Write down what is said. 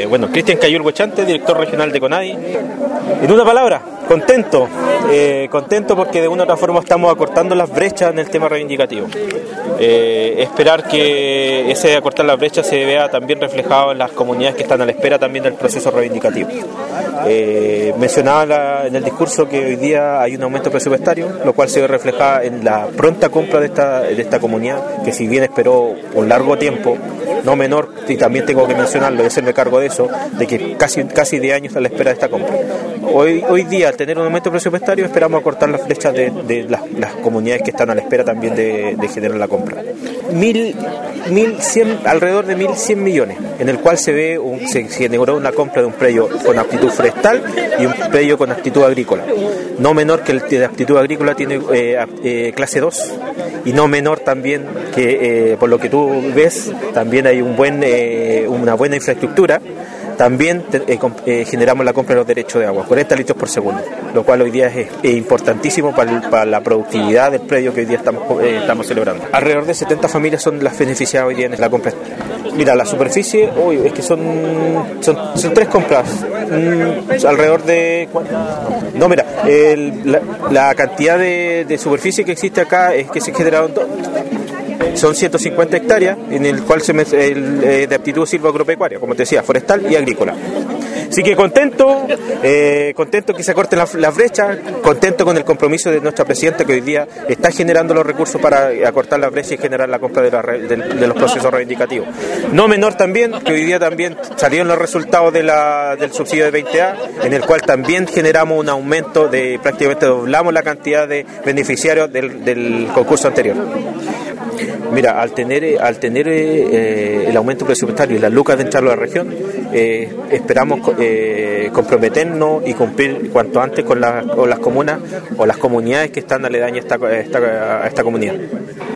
Bueno, Cristian Cayul Huechante, director regional de CONADI. En una palabra, contento. Contento porque de una u otra forma estamos acortando las brechas en el tema reivindicativo. Esperar que ese acortar las brechas se vea también reflejado en las comunidades que están a la espera también del proceso reivindicativo. Mencionaba en el discurso que hoy día hay un aumento presupuestario, lo cual se ve reflejado en la pronta compra de esta comunidad, que si bien esperó un largo tiempo, no menor, y también tengo que mencionarlo y hacerme cargo de eso, de que casi 10 años a la espera de esta compra. Hoy día, al tener un aumento presupuestario, esperamos acortar las flechas de las comunidades que están a la espera también de generar la compra. Alrededor de 1.100 millones, en el cual se generó una compra de un predio con aptitud forestal y un predio con aptitud agrícola. No menor que el de aptitud agrícola tiene clase 2, y no menor también que, por lo que tú ves, también hay una buena infraestructura. También generamos la compra de los derechos de agua, 40 litros por segundo, lo cual hoy día es importantísimo para la productividad del predio que hoy día estamos celebrando. Alrededor de 70 familias son las beneficiadas hoy día en la compra. Mira, la superficie, es que son 3 compras, alrededor de... No, mira, la cantidad de superficie que existe acá es que se generaron son 150 hectáreas, en el cual de aptitud silvoagropecuaria, como te decía, forestal y agrícola. Así que contento que se acorten las brechas, contento con el compromiso de nuestra presidenta, que hoy día está generando los recursos para acortar las brechas y generar la compra de los procesos reivindicativos. No menor también, que hoy día también salieron los resultados del subsidio de 20A, en el cual también generamos un aumento prácticamente doblamos la cantidad de beneficiarios del concurso anterior. Mira, al tener el aumento presupuestario y las lucas de entrar a la región, esperamos comprometernos y cumplir cuanto antes con las comunas o las comunidades que están aledañas a esta comunidad.